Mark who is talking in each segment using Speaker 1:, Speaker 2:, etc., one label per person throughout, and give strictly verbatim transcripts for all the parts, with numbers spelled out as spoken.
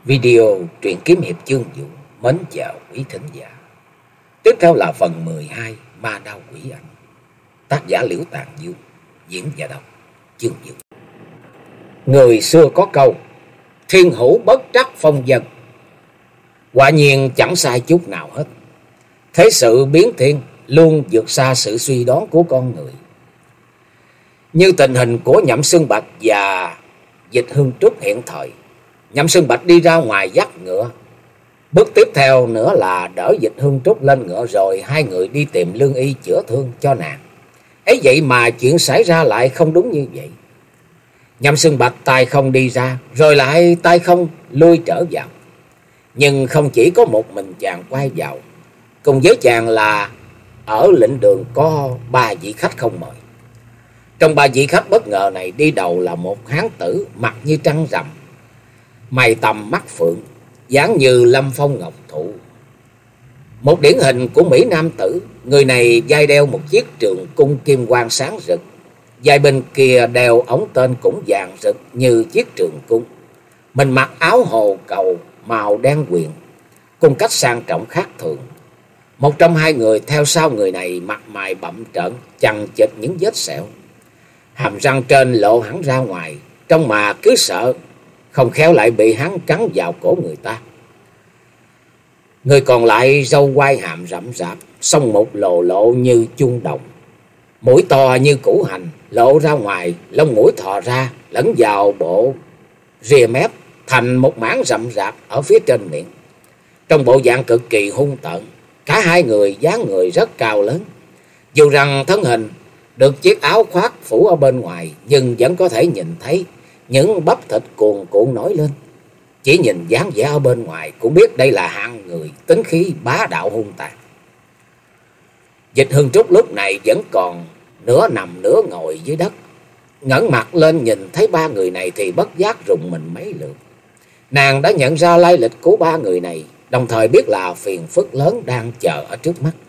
Speaker 1: Video truyện kiếm hiệp chương vũ mến chào quý thính giả. Tiếp theo là phần mười hai Ma Đao Quỷ Ảnh. Tác giả Liễu Tàn Dương, diễn và đọc chương vũ. Người xưa có câu thiên hữu bất trắc phong dân. Quả nhiên chẳng sai chút nào hết. Thế sự biến thiên luôn vượt xa sự suy đoán của con người. Như tình hình của Nhậm Xương Bạch và Dịch Hương Trúc hiện thời. Nhậm Xương Bạch đi ra ngoài dắt ngựa. Bước tiếp theo nữa là đỡ Dịch Hương Trúc lên ngựa, rồi hai người đi tìm lương y chữa thương cho nàng. Ấy vậy mà chuyện xảy ra lại không đúng như vậy. Nhậm Xương Bạch tay không đi ra, rồi lại tay không lui trở vào. Nhưng không chỉ có một mình chàng quay vào, cùng với chàng là ở lĩnh đường có ba vị khách không mời. Trong ba vị khách bất ngờ này, đi đầu là một hán tử mặt như trăng rằm, mày tầm mắt phượng, dáng như lâm phong ngọc thụ, một điển hình của mỹ nam tử. Người này vai đeo một chiếc trường cung kim quang sáng rực, vai bên kia đeo ống tên cũng vàng rực như chiếc trường cung. Mình mặc áo hồ cầu màu đen quyền, cung cách sang trọng khác thường. Một trong hai người theo sau người này mặt mày bặm trợn, chằng chịt những vết sẹo, hàm răng trên lộ hẳn ra ngoài, trong mà cứ sợ không khéo lại bị hắn cắn vào cổ người ta. Người còn lại râu quai hàm rậm rạp, song một lồ lộ như chuông đồng, mũi to như củ hành lộ ra ngoài, lông mũi thò ra lẫn vào bộ rìa mép thành một mảng rậm rạp ở phía trên miệng. Trong bộ dạng cực kỳ hung tợn, cả hai người dáng người rất cao lớn. Dù rằng thân hình được chiếc áo khoác phủ ở bên ngoài, nhưng vẫn có thể nhìn thấy những bắp thịt cuồn cuộn nổi lên. Chỉ nhìn dáng vẻ ở bên ngoài cũng biết đây là hạng người tính khí bá đạo hung tàn. Dịch Hương Trúc lúc này vẫn còn nửa nằm nửa ngồi dưới đất, ngẩng mặt lên nhìn thấy ba người này thì bất giác rùng mình mấy lượt. Nàng đã nhận ra lai lịch của ba người này, đồng thời biết là phiền phức lớn đang chờ ở trước mắt.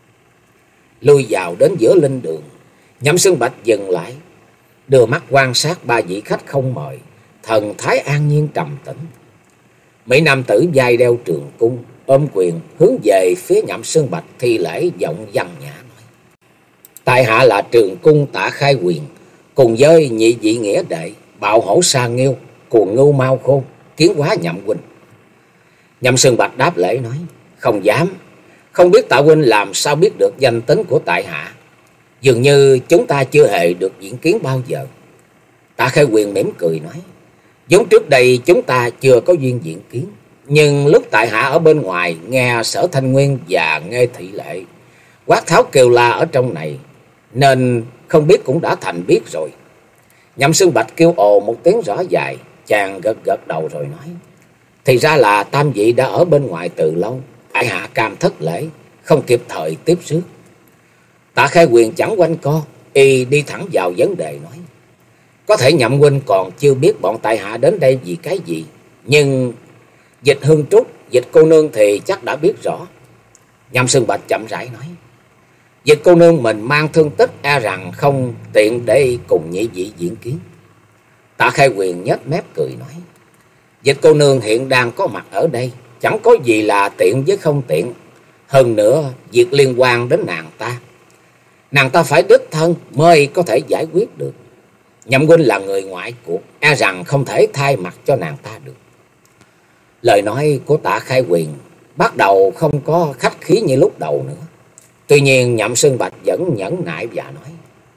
Speaker 1: Lui vào đến giữa linh đường, Nhậm Xương Bạch dừng lại, đưa mắt quan sát ba vị khách không mời, thần thái an nhiên trầm tĩnh. Mỹ nam tử vai đeo trường cung, ôm quyền hướng về phía Nhậm Xương Bạch thi lễ, giọng văn nhã nói: tại hạ là Trường Cung Tạ Khai Quyền, cùng với nhị vị nghĩa đệ Bạo Hổ Sa Nghiêu, Cuồng Ngưu Mao Khôn, kiến hóa Nhậm huynh. Nhậm Xương Bạch đáp lễ nói: không dám, không biết Tạ huynh làm sao biết được danh tính của tại hạ. Dường như chúng ta chưa hề được diễn kiến bao giờ. Tạ Khai Quyền mỉm cười nói: giống trước đây chúng ta chưa có duyên diễn kiến, nhưng lúc tại hạ ở bên ngoài nghe Sở Thanh Nguyên và nghe Thị Lệ quát tháo kêu la ở trong này, nên không biết cũng đã thành biết rồi. Nhậm Xương Bạch kêu ồ một tiếng rõ dài, chàng gật gật đầu rồi nói: thì ra là tam vị đã ở bên ngoài từ lâu, tại hạ cam thất lễ, không kịp thời tiếp rước. Tạ Khai Quyền chẳng quanh co, y đi thẳng vào vấn đề nói: có thể Nhậm huynh còn chưa biết bọn tại hạ đến đây vì cái gì, nhưng Dịch Hương Trúc, Dịch cô nương thì chắc đã biết rõ. Nhậm Xương Bạch chậm rãi nói: Dịch cô nương mình mang thương tích, e rằng không tiện để cùng nhị vị diễn kiến. Tạ Khai Quyền nhếch mép cười nói: Dịch cô nương hiện đang có mặt ở đây, chẳng có gì là tiện với không tiện. Hơn nữa việc liên quan đến nàng ta, nàng ta phải đích thân mới có thể giải quyết được. Nhậm huynh là người ngoại cuộc, e rằng không thể thay mặt cho nàng ta được. Lời nói của Tạ Khai Quyền bắt đầu không có khách khí như lúc đầu nữa. Tuy nhiên Nhậm Xương Bạch vẫn nhẫn nại và nói: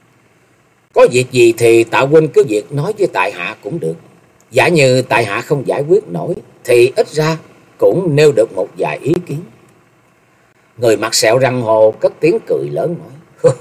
Speaker 1: có việc gì thì Tạ huynh cứ việc nói với tại hạ cũng được. Giả như tại hạ không giải quyết nổi, thì ít ra cũng nêu được một vài ý kiến. Người mặt sẹo răng hồ cất tiếng cười lớn nói: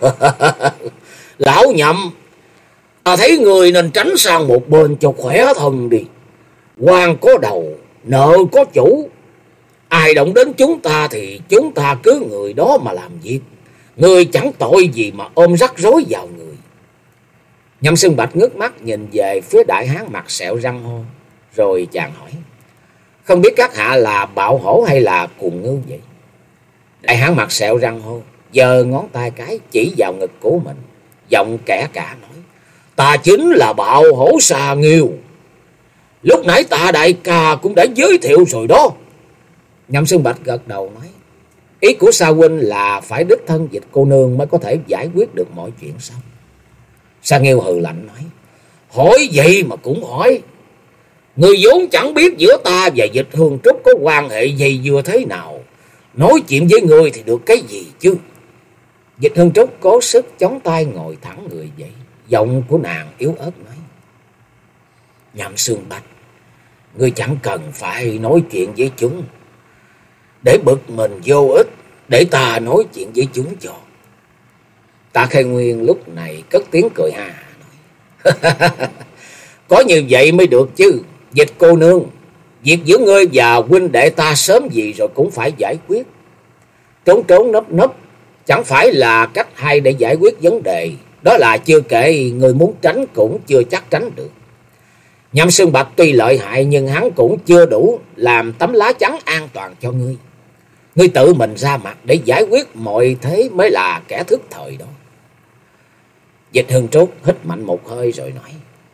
Speaker 1: lão Nhậm, ta thấy người nên tránh sang một bên cho khỏe thân đi. Quan có đầu, nợ có chủ, ai động đến chúng ta thì chúng ta cứ người đó mà làm việc. Người chẳng tội gì mà ôm rắc rối vào người. Nhậm Xương Bạch ngước mắt nhìn về phía đại hán mặt sẹo răng hô, rồi chàng hỏi: không biết các hạ là Bạo Hổ hay là Cuồng Ngưu vậy? Đại hán mặt sẹo răng hô giơ ngón tay cái chỉ vào ngực của mình, giọng kẻ cả nói: ta chính là Bạo Hổ Sa Nghiêu. Lúc nãy Tạ đại ca cũng đã giới thiệu rồi đó. Nhậm Xương Bạch gật đầu nói. Ý của Sa huynh là phải đích thân Dịch cô nương mới có thể giải quyết được mọi chuyện sao? Sa Nghiêu hừ lạnh nói. Hỏi vậy mà cũng hỏi. Người vốn chẳng biết giữa ta và Dịch Hương Trúc có quan hệ gì vừa thế nào. Nói chuyện với người thì được cái gì chứ? Dịch Hương Trúc cố sức chống tay ngồi thẳng người dậy. Giọng của nàng yếu ớt nói. Nhậm Xương Bạch, ngươi chẳng cần phải nói chuyện với chúng. Để bực mình vô ích, để ta nói chuyện với chúng cho. Tạ Khai Nguyên lúc này cất tiếng cười hà nói. Có như vậy mới được chứ. Dịch cô nương, việc giữa ngươi và huynh đệ ta sớm gì rồi cũng phải giải quyết. Trốn trốn nấp nấp chẳng phải là cách hay để giải quyết vấn đề. Đó là chưa kể người muốn tránh cũng chưa chắc tránh được. Nhậm Xương Bạch tuy lợi hại nhưng hắn cũng chưa đủ làm tấm lá chắn an toàn cho ngươi. Ngươi tự mình ra mặt để giải quyết mọi thế mới là kẻ thức thời đó. Dịch Hương Trúc hít mạnh một hơi rồi nói.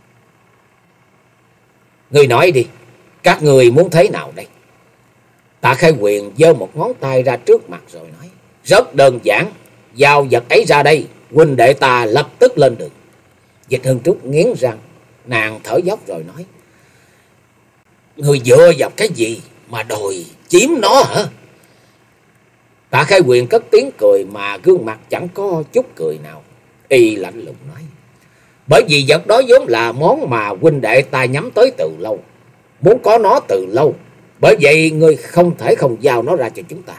Speaker 1: Ngươi nói đi, các người muốn thế nào đây? Tạ Khai Quyền giơ một ngón tay ra trước mặt rồi nói. Rất đơn giản, giao vật ấy ra đây, huynh đệ ta lập tức lên đường. Dịch Hương Trúc nghiến răng, nàng thở dốc rồi nói. Người dựa vào cái gì mà đòi chiếm nó hả? Tạ Khai Quyền cất tiếng cười mà gương mặt chẳng có chút cười nào. Y lạnh lùng nói. Bởi vì vật đó vốn là món mà huynh đệ ta nhắm tới từ lâu, muốn có nó từ lâu. Bởi vậy ngươi không thể không giao nó ra cho chúng ta.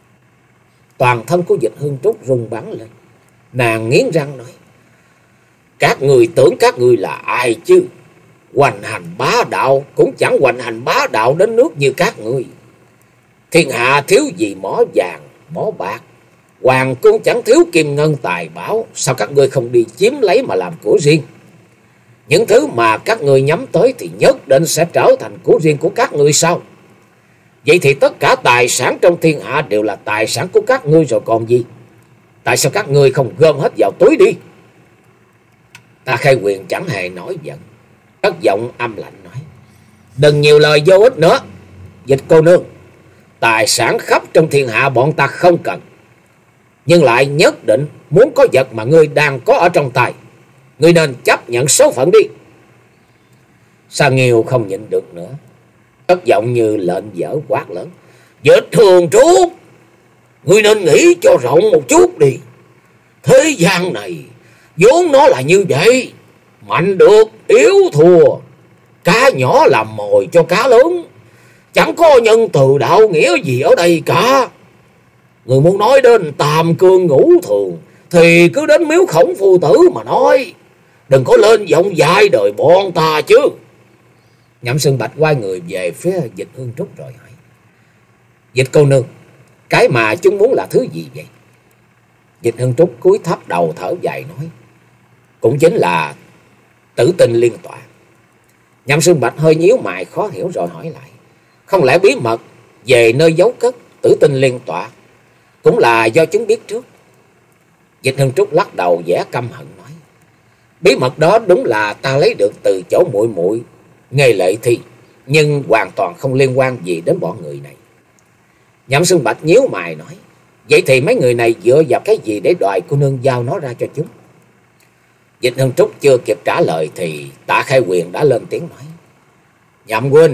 Speaker 1: Toàn thân của Dịch Hương Trúc rung bắn lên. Nàng nghiến răng nói. Các người tưởng các người là ai chứ? Hoành hành bá đạo cũng chẳng hoành hành bá đạo đến nước như các người. Thiên hạ thiếu gì mỏ vàng, mỏ bạc. Hoàng cung chẳng thiếu kim ngân tài bảo. Sao các ngươi không đi chiếm lấy mà làm của riêng? Những thứ mà các ngươi nhắm tới thì nhất định sẽ trở thành của riêng của các ngươi sao? Vậy thì tất cả tài sản trong thiên hạ đều là tài sản của các ngươi rồi còn gì? Tại sao các ngươi không gom hết vào túi đi? Tạ Khai Quyền chẳng hề nổi giận, cất giọng âm lạnh nói. Đừng nhiều lời vô ích nữa. Dịch cô nương, tài sản khắp trong thiên hạ bọn ta không cần, nhưng lại nhất định muốn có vật mà ngươi đang có ở trong tay. Ngươi nên chấp nhận số phận đi. Sa Nghiêu không nhịn được nữa, cất giọng như lệnh dở quát lớn. Dịch Hương Trúc, ngươi nên nghĩ cho rộng một chút đi. Thế gian này vốn nó là như vậy. Mạnh được, yếu thua. Cá nhỏ làm mồi cho cá lớn. Chẳng có nhân từ đạo nghĩa gì ở đây cả. Người muốn nói đến tam cương ngũ thường thì cứ đến miếu Khổng Phu Tử mà nói. Đừng có lên giọng dài đời bọn ta chứ. Nhậm Xương Bạch quay người về phía Dịch Hương Trúc rồi hỏi. Dịch cô nương, cái mà chúng muốn là thứ gì vậy? Dịch Hương Trúc cúi thấp đầu thở dài nói. Cũng chính là tử tinh liên tọa. Nhậm Xương Bạch hơi nhíu mày khó hiểu rồi hỏi lại. Không lẽ bí mật về nơi giấu cất tử tinh liên tọa cũng là do chúng biết trước? Dịch Hương Trúc lắc đầu vẻ căm hận nói. Bí mật đó đúng là ta lấy được từ chỗ muội muội Nghê Lệ Thi, nhưng hoàn toàn không liên quan gì đến bọn người này. Nhậm Xương Bạch nhíu mày nói. Vậy thì mấy người này dựa vào cái gì để đòi cô nương giao nó ra cho chúng? Dịch Hương Trúc chưa kịp trả lời thì Tạ Khai Quyền đã lên tiếng nói. Nhậm huynh,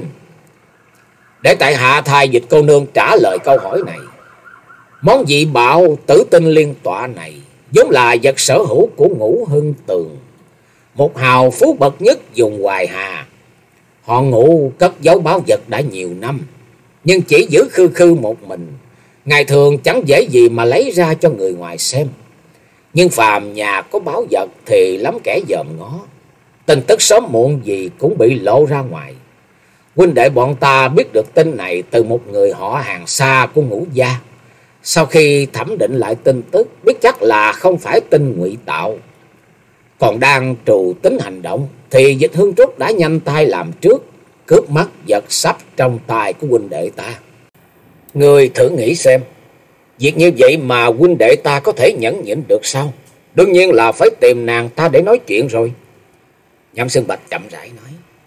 Speaker 1: để tại hạ thay Dịch cô nương trả lời câu hỏi này. Món dị bạo tử tinh liên tọa này vốn là vật sở hữu của Ngũ Hưng Tường, một hào phú bậc nhất vùng Hoài Hà. Họ Ngũ cất giấu báu vật đã nhiều năm, nhưng chỉ giữ khư khư một mình. Ngày thường chẳng dễ gì mà lấy ra cho người ngoài xem. Nhưng phàm nhà có báu vật thì lắm kẻ dòm ngó. Tin tức sớm muộn gì cũng bị lộ ra ngoài. Huynh đệ bọn ta biết được tin này từ một người họ hàng xa của Ngũ gia. Sau khi thẩm định lại tin tức, biết chắc là không phải tin ngụy tạo. Còn đang trù tính hành động thì Dịch Hương Trúc đã nhanh tay làm trước, cướp mất vật sắp trong tay của huynh đệ ta. Người thử nghĩ xem, việc như vậy mà huynh đệ ta có thể nhẫn nhịn được sao? Đương nhiên là phải tìm nàng ta để nói chuyện rồi. Nhậm Xương Bạch chậm rãi nói.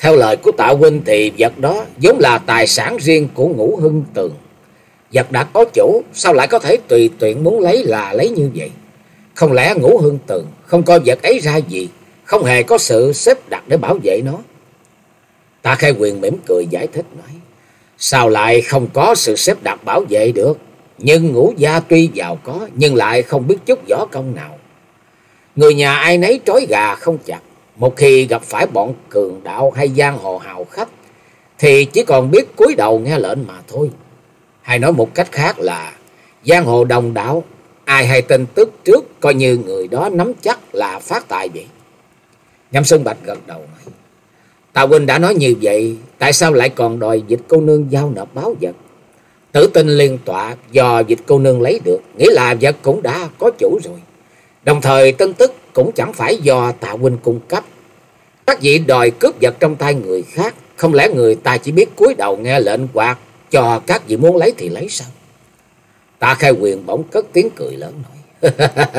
Speaker 1: Theo lời của Tạ huynh thì vật đó vốn là tài sản riêng của Ngũ Hưng Tường. Vật đã có chủ, sao lại có thể tùy tiện muốn lấy là lấy như vậy? Không lẽ Ngũ Hưng Tường không coi vật ấy ra gì, không hề có sự xếp đặt để bảo vệ nó? Tạ Khai Quyền mỉm cười giải thích nói, sao lại không có sự xếp đặt bảo vệ được? Nhưng Ngũ gia tuy giàu có nhưng lại không biết chút võ công nào. Người nhà ai nấy trói gà không chặt. Một khi gặp phải bọn cường đạo hay giang hồ hào khách thì chỉ còn biết cúi đầu nghe lệnh mà thôi. Hay nói một cách khác là giang hồ đồng đạo, ai hay tin tức trước coi như người đó nắm chắc là phát tài vậy. Nhậm Xuân Bạch gật đầu nói, Tạ huynh đã nói như vậy, tại sao lại còn đòi Dịch cô nương giao nộp báo vật? Tử Tinh Liên Tọa do Dịch cô nương lấy được, nghĩa là vật cũng đã có chủ rồi. Đồng thời tin tức cũng chẳng phải do Tạ huynh cung cấp. Các vị đòi cướp vật trong tay người khác, không lẽ người ta chỉ biết cúi đầu nghe lệnh hoặc cho các vị muốn lấy thì lấy sao? Tạ Khai Quyền bỗng cất tiếng cười lớn nói,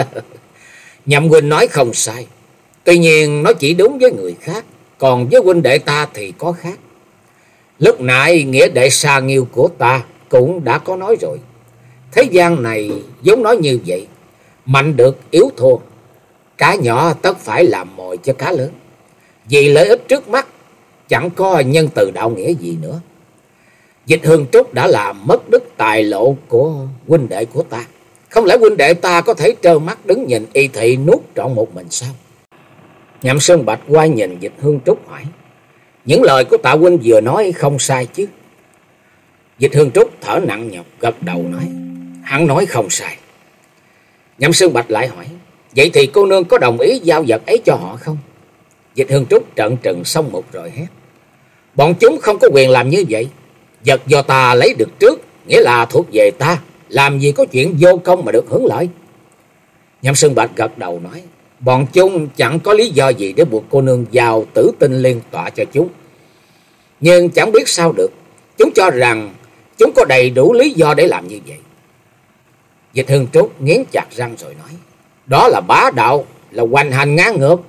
Speaker 1: Nhậm huynh nói không sai. Tuy nhiên nó chỉ đúng với người khác, còn với huynh đệ ta thì có khác. Lúc nãy nghĩa đệ Sa Nghiêu của ta cũng đã có nói rồi. Thế gian này giống nói như vậy, mạnh được yếu thua. Cá nhỏ tất phải làm mồi cho cá lớn. Vì lợi ích trước mắt chẳng có nhân từ đạo nghĩa gì nữa. Dịch Hương Trúc đã làm mất đức tài lộ của huynh đệ của ta. Không lẽ huynh đệ ta có thể trơ mắt đứng nhìn y thị nuốt trọn một mình sao? Nhậm Sơn Bạch quay nhìn Dịch Hương Trúc hỏi, những lời của Tạ huynh vừa nói không sai chứ? Dịch Hương Trúc thở nặng nhọc gật đầu nói, hắn nói không sai. Nhậm Sơn Bạch lại hỏi, vậy thì cô nương có đồng ý giao vật ấy cho họ không? Dịch Hương Trúc trợn trừng xong một rồi hét, bọn chúng không có quyền làm như vậy. Vật do ta lấy được trước, nghĩa là thuộc về ta, làm gì có chuyện vô công mà được hưởng lợi. Nhậm Sơn Bạch gật đầu nói, bọn chúng chẳng có lý do gì để buộc cô nương giao Tử Tinh Liên Tọa cho chúng. Nhưng chẳng biết sao được, chúng cho rằng chúng có đầy đủ lý do để làm như vậy. Dịch Hương Trúc nghiến chặt răng rồi nói, đó là bá đạo, là hoành hành ngang ngược.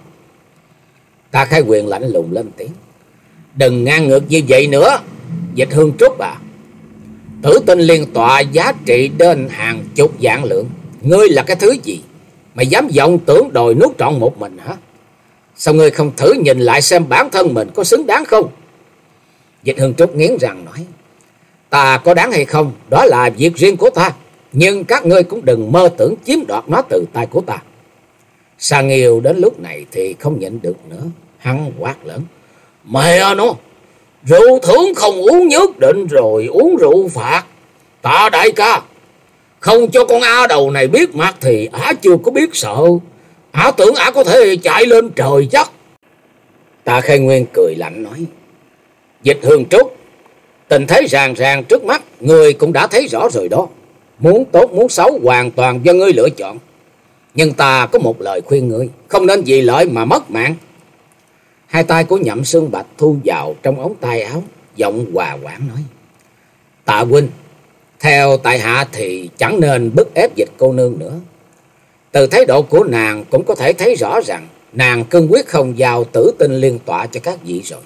Speaker 1: Tạ Khai Quyền lạnh lùng lên tiếng, đừng ngang ngược như vậy nữa. Dịch Hương Trúc à, Tử Tinh Liên Tọa giá trị đến hàng chục vạn lượng. Ngươi là cái thứ gì mà dám vọng tưởng đòi nuốt trọn một mình hả? Sao ngươi không thử nhìn lại xem bản thân mình có xứng đáng không? Dịch Hương Trúc nghiến răng nói, ta có đáng hay không đó là việc riêng của ta, nhưng các ngươi cũng đừng mơ tưởng chiếm đoạt nó từ tay của ta. Sa Nghiêu đến lúc này thì không nhịn được nữa, hắn quát lớn, mẹ nó, rượu thưởng không uống nhất định rồi uống rượu phạt. Tạ đại ca, không cho con A đầu này biết mặt thì ả chưa có biết sợ. Ả tưởng ả có thể chạy lên trời chắc. Tạ Khai Nguyên cười lạnh nói, Dịch Hương Trúc, tình thế ràng ràng trước mắt, ngươi cũng đã thấy rõ rồi đó. Muốn tốt muốn xấu hoàn toàn do ngươi lựa chọn. Nhưng ta có một lời khuyên ngươi, không nên vì lợi mà mất mạng. Hai tay của Nhậm Xương Bạch thu vào trong ống tay áo, giọng hòa quản nói, Tạ huynh, theo tại hạ thì chẳng nên bức ép Dịch cô nương nữa. Từ thái độ của nàng cũng có thể thấy rõ rằng nàng cương quyết không giao Tử Tinh Liên Tọa cho các vị rồi.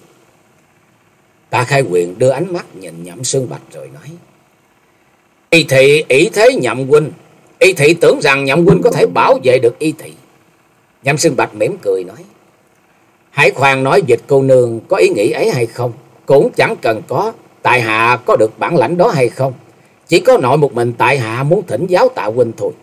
Speaker 1: Tạ Khai Quyền đưa ánh mắt nhìn Nhậm Xương Bạch rồi nói, y thị ý thế Nhậm huynh, y thị tưởng rằng Nhậm huynh có thể bảo vệ được y thị. Nhậm Xương Bạch mỉm cười nói, hãy khoan nói Dịch cô nương có ý nghĩ ấy hay không, cũng chẳng cần có tại hạ có được bản lãnh đó hay không. Chỉ có nội một mình tại hạ muốn thỉnh giáo Tạ huynh thôi.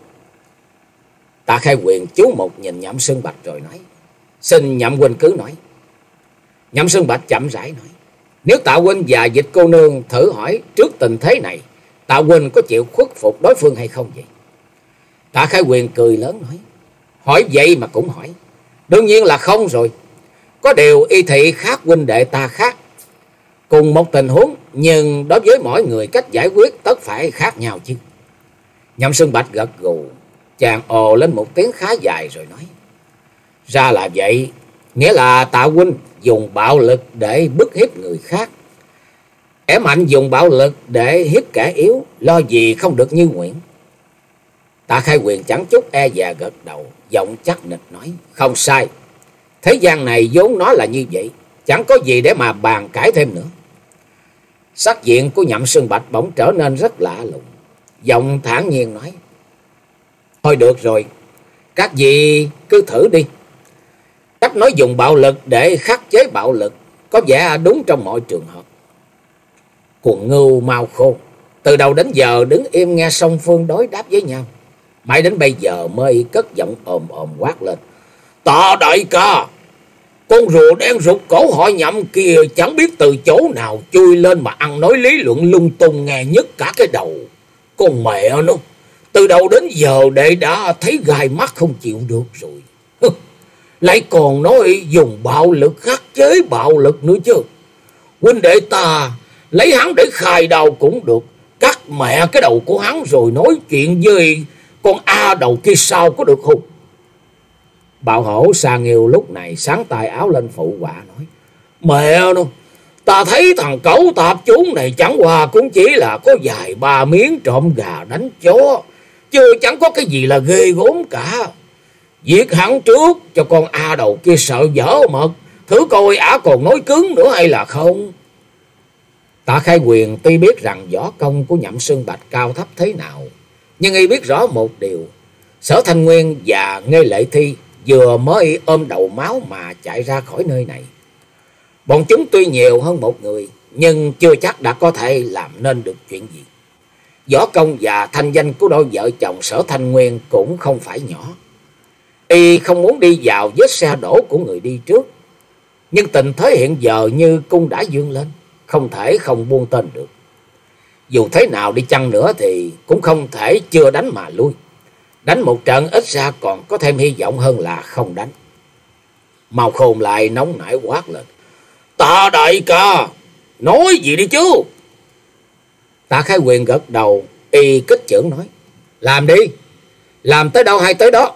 Speaker 1: Tạ Khai Quyền chú một nhìn Nhậm Xương Bạch rồi nói, xin Nhậm huynh cứ nói. Nhậm Xương Bạch chậm rãi nói, nếu Tạ huynh và Dịch cô nương thử hỏi trước tình thế này, Tạ huynh có chịu khuất phục đối phương hay không vậy? Tạ Khai Quyền cười lớn nói, hỏi vậy mà cũng hỏi. Đương nhiên là không rồi. Có điều y thị khác huynh đệ ta khác. Cùng một tình huống, nhưng đối với mỗi người cách giải quyết tất phải khác nhau chứ. Nhậm Xương Bạch gật gù, chàng ồ lên một tiếng khá dài rồi nói, ra là vậy, nghĩa là Tạ huynh dùng bạo lực để bức hiếp người khác. Kẻ mạnh dùng bạo lực để hiếp kẻ yếu, lo gì không được như nguyện. Tạ Khai Quyền chẳng chút e dè gật đầu, giọng chắc nịch nói, không sai. Thế gian này vốn nó là như vậy, chẳng có gì để mà bàn cãi thêm nữa. Sắc diện của Nhậm Xương Bạch bỗng trở nên rất lạ lùng, giọng thản nhiên nói: Thôi được rồi, các vị cứ thử đi. Cách nói dùng bạo lực để khắc chế bạo lực có vẻ đúng trong mọi trường hợp. Cuồng Ngưu Mao Khôn từ đầu đến giờ đứng im nghe song phương đối đáp với nhau, mãi đến bây giờ mới cất giọng ồm ồm quát lên: Tạ đại ca, con rùa đen rụt cổ họ Nhậm kia chẳng biết từ chỗ nào chui lên mà ăn nói lý luận lung tung nghe nhất cả cái đầu. Con mẹ nó, từ đầu đến giờ đệ đã thấy gai mắt không chịu được rồi. Lại còn nói dùng bạo lực khắc chế bạo lực nữa chứ. Huynh đệ ta lấy hắn để khai đầu cũng được, cắt mẹ cái đầu của hắn rồi nói chuyện với con A đầu kia sao có được không? Bạo hổ Sa Nghiêu lúc này sáng tay áo lên phụ họa nói: Mẹ nó, ta thấy thằng cẩu tạp chúng này chẳng qua cũng chỉ là có vài ba miếng trộm gà đánh chó, chứ chẳng có cái gì là ghê gớm cả. Giết hắn trước cho con A đầu kia sợ dở mật, thử coi ả còn nói cứng nữa hay là không. Tạ Khai Quyền tuy biết rằng võ công của Nhậm Xương Bạch cao thấp thế nào, nhưng y biết rõ một điều: Sở Thanh Nguyên và Nghê Lệ Thi vừa mới ôm đầu máu mà chạy ra khỏi nơi này. Bọn chúng tuy nhiều hơn một người, nhưng chưa chắc đã có thể làm nên được chuyện gì. Võ công và thanh danh của đôi vợ chồng Sở Thanh Nguyên cũng không phải nhỏ. Y không muốn đi vào vết xe đổ của người đi trước, nhưng tình thế hiện giờ như cung đã dương lên, không thể không buông tên được. Dù thế nào đi chăng nữa thì cũng không thể chưa đánh mà lui. Đánh một trận ít ra còn có thêm hy vọng hơn là không đánh. Mao Khôn lại nóng nảy quát lên: Tạ đại ca, nói gì đi chứ? Tạ Khai Quyền gật đầu, y kích chưởng nói: Làm đi, làm tới đâu hay tới đó.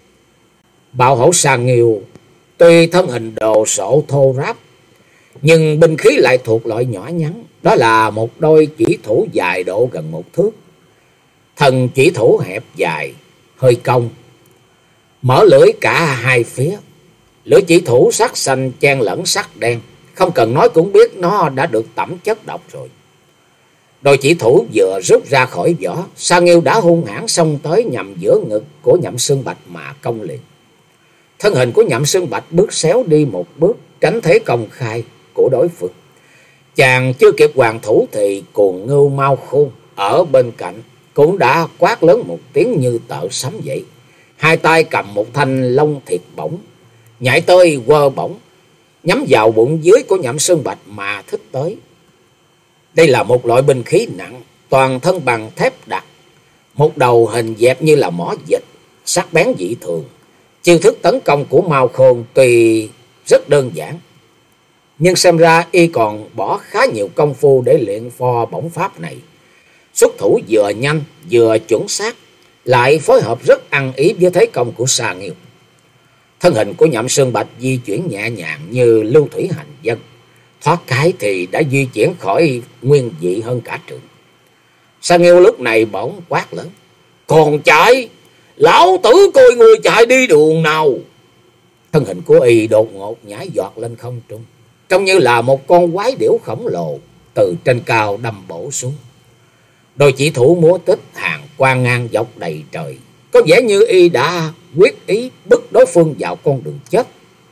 Speaker 1: Bạo hổ Sa Nghiêu tuy thân hình đồ sộ thô ráp, nhưng binh khí lại thuộc loại nhỏ nhắn, đó là một đôi chỉ thủ dài độ gần một thước. Thân chỉ thủ hẹp dài, hơi cong, mở lưỡi cả hai phía. Lưỡi chỉ thủ sắc xanh chen lẫn sắc đen, không cần nói cũng biết nó đã được tẩm chất độc rồi. Đôi chỉ thủ vừa rút ra khỏi vỏ, Sa Nghiêu đã hung hãn xông tới nhằm giữa ngực của Nhậm Xương Bạch mà công liền. Thân hình của Nhậm Xương Bạch bước xéo đi một bước, tránh thế công khai của đối phương. Chàng chưa kịp hoàn thủ thì Cuồng Ngưu Mao Khôn ở bên cạnh cũng đã quát lớn một tiếng như tợ sấm vậy. Hai tay cầm một thanh long thiệt bổng, nhảy tới quơ bổng, nhắm vào bụng dưới của Nhậm Xương Bạch mà thích tới. Đây là một loại binh khí nặng, toàn thân bằng thép đặc, một đầu hình dẹp như là mỏ vịt, sắc bén dị thường. Chiêu thức tấn công của Mao Khôn tuy rất đơn giản, nhưng xem ra y còn bỏ khá nhiều công phu để luyện pho bổng pháp này. Xuất thủ vừa nhanh vừa chuẩn xác, lại phối hợp rất ăn ý với thế công của Sa Nghiêu. Thân hình của Nhậm Xương Bạch di chuyển nhẹ nhàng như lưu thủy hành dân, thoát cái thì đã di chuyển khỏi nguyên vị hơn cả trường. Sa Nghiêu lúc này bỗng quát lớn: Còn chạy, lão tử coi người chạy đi đường nào. Thân hình của y đột ngột nhảy giọt lên không trung, trông như là một con quái điểu khổng lồ từ trên cao đâm bổ xuống. Đôi chỉ thủ múa tích hàng quang ngang dọc đầy trời, có vẻ như y đã quyết ý bức đối phương vào con đường chết.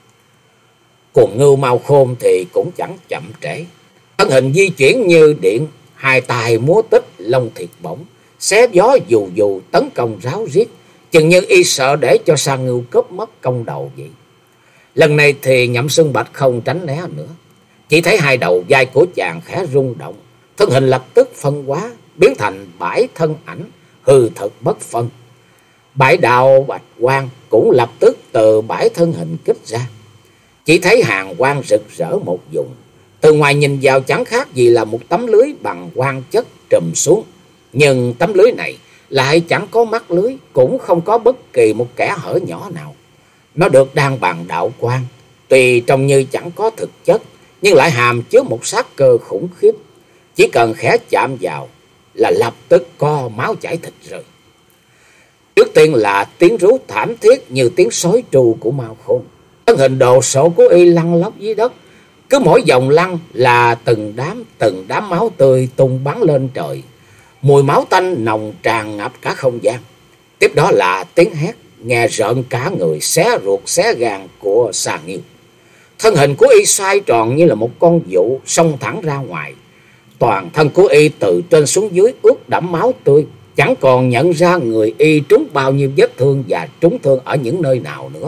Speaker 1: Cuồng Ngưu Mao Khôn thì cũng chẳng chậm trễ, thân hình di chuyển như điện, hai tay múa tích long thiệt bổng, xé gió dù dù tấn công ráo riết, chừng như y sợ để cho Sa Nghiêu cướp mất công đầu vậy. Lần này thì Nhậm Xương Bạch không tránh né nữa, chỉ thấy hai đầu vai của chàng khẽ rung động, thân hình lập tức phân hóa, biến thành bãi thân ảnh hư thực bất phân. Bãi đạo bạch quang cũng lập tức từ bãi thân hình kích ra, chỉ thấy hàng quang rực rỡ một vùng, từ ngoài nhìn vào chẳng khác gì là một tấm lưới bằng quang chất trùm xuống, nhưng tấm lưới này lại chẳng có mắt lưới, cũng không có bất kỳ một kẽ hở nhỏ nào. Nó được đan bằng đạo quang, tuy trông như chẳng có thực chất, nhưng lại hàm chứa một sát cơ khủng khiếp. Chỉ cần khẽ chạm vào là lập tức co máu chảy thịt rơi. Trước tiên là tiếng rú thảm thiết như tiếng sói tru của Mao Khôn. Thân hình đồ sộ của y lăn lóc dưới đất, Cứ mỗi vòng lăn là từng đám từng đám máu tươi tung bắn lên trời. Mùi máu tanh nồng tràn ngập cả không gian. Tiếp đó là tiếng hét nghe rợn cả người, xé ruột xé gan của Sa Nghiêu. Thân hình của y xoay tròn như là một con dụ xông thẳng ra ngoài. Toàn thân của y từ trên xuống dưới ướt đẫm máu tươi, chẳng còn nhận ra người y trúng bao nhiêu vết thương và trúng thương ở những nơi nào nữa.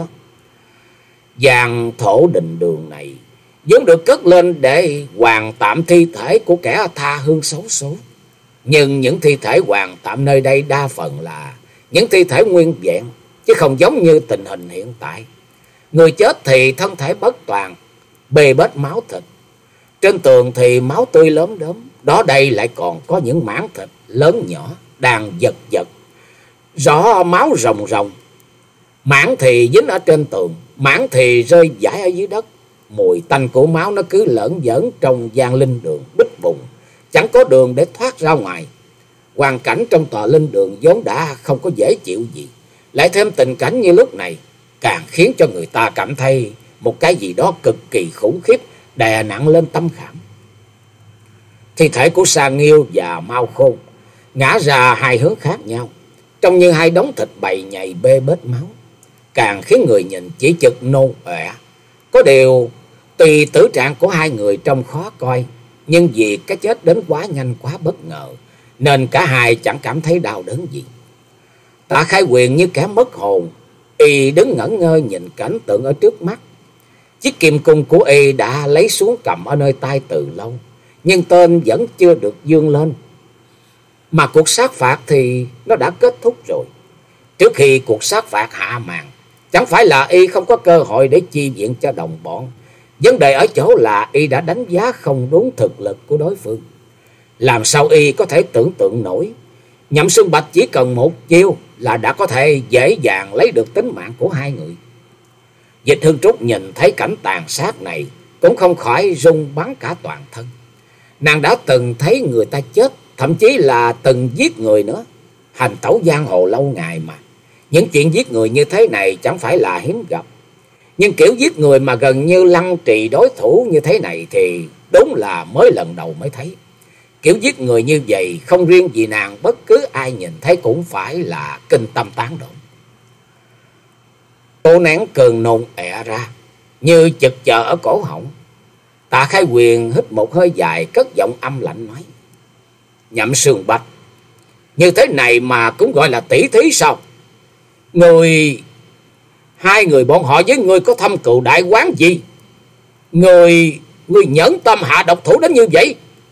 Speaker 1: Giang thổ đình đường này vốn được cất lên để hoàn tạm thi thể của kẻ tha hương xấu số. Nhưng những thi thể hoàn tạm nơi đây đa phần là những thi thể nguyên vẹn, chứ không giống như tình hình hiện tại. Người chết thì thân thể bất toàn, bê bết máu thịt. Trên tường thì máu tươi lốm đốm, đó đây lại còn có những mảng thịt lớn nhỏ đang giật giật, rõ máu ròng ròng. Mảng thì dính ở trên tường, mảng thì rơi rải ở dưới đất. Mùi tanh của máu nó cứ lởn vởn trong gian linh đường bích bùng, chẳng có đường để thoát ra ngoài. Hoàn cảnh trong tòa linh đường vốn đã không có dễ chịu gì, lại thêm tình cảnh như lúc này càng khiến cho người ta cảm thấy một cái gì đó cực kỳ khủng khiếp đè nặng lên tâm khảm. Thi thể của Sa Nghiêu và Mao Khôn ngã ra hai hướng khác nhau, trông như hai đống thịt bầy nhầy bê bết máu, càng khiến người nhìn chỉ chực nôn ọe. Có điều tùy tử trạng của hai người trông khó coi, nhưng vì cái chết đến quá nhanh quá bất ngờ nên cả hai chẳng cảm thấy đau đớn gì. Tạ Khai Quyền như kẻ mất hồn, y đứng ngẩn ngơ nhìn cảnh tượng ở trước mắt. Chiếc kim cung của y đã lấy xuống cầm ở nơi tay từ lâu, nhưng tên vẫn chưa được dương lên. Mà cuộc sát phạt thì nó đã kết thúc rồi. Trước khi cuộc sát phạt hạ màn, chẳng phải là y không có cơ hội để chi viện cho đồng bọn. Vấn đề ở chỗ là y đã đánh giá không đúng thực lực của đối phương. Làm sao y có thể tưởng tượng nổi Nhậm Xương Bạch chỉ cần một chiêu là đã có thể dễ dàng lấy được tính mạng của hai người. Dịch Hương Trúc nhìn thấy cảnh tàn sát này cũng không khỏi run bắn cả toàn thân. Nàng đã từng thấy người ta chết, thậm chí là từng giết người nữa. Hành tẩu giang hồ lâu ngày mà, những chuyện giết người như thế này chẳng phải là hiếm gặp. Nhưng kiểu giết người mà gần như lăng trì đối thủ như thế này thì đúng là mới lần đầu mới thấy. Kiểu giết người như vậy không riêng gì nàng, bất cứ ai nhìn thấy cũng phải là kinh tâm tán động. Tô nén cơn nôn ẹ ra như chực chờ ở cổ họng. Tạ Khai Quyền hít một hơi dài, cất giọng âm lạnh nói: Nhậm Xương Bạch, như thế này mà cũng gọi là tỷ thí sao? Người hai người bọn họ với ngươi có thâm cừu đại oán gì? Người người nhẫn tâm hạ độc thủ đến như vậy?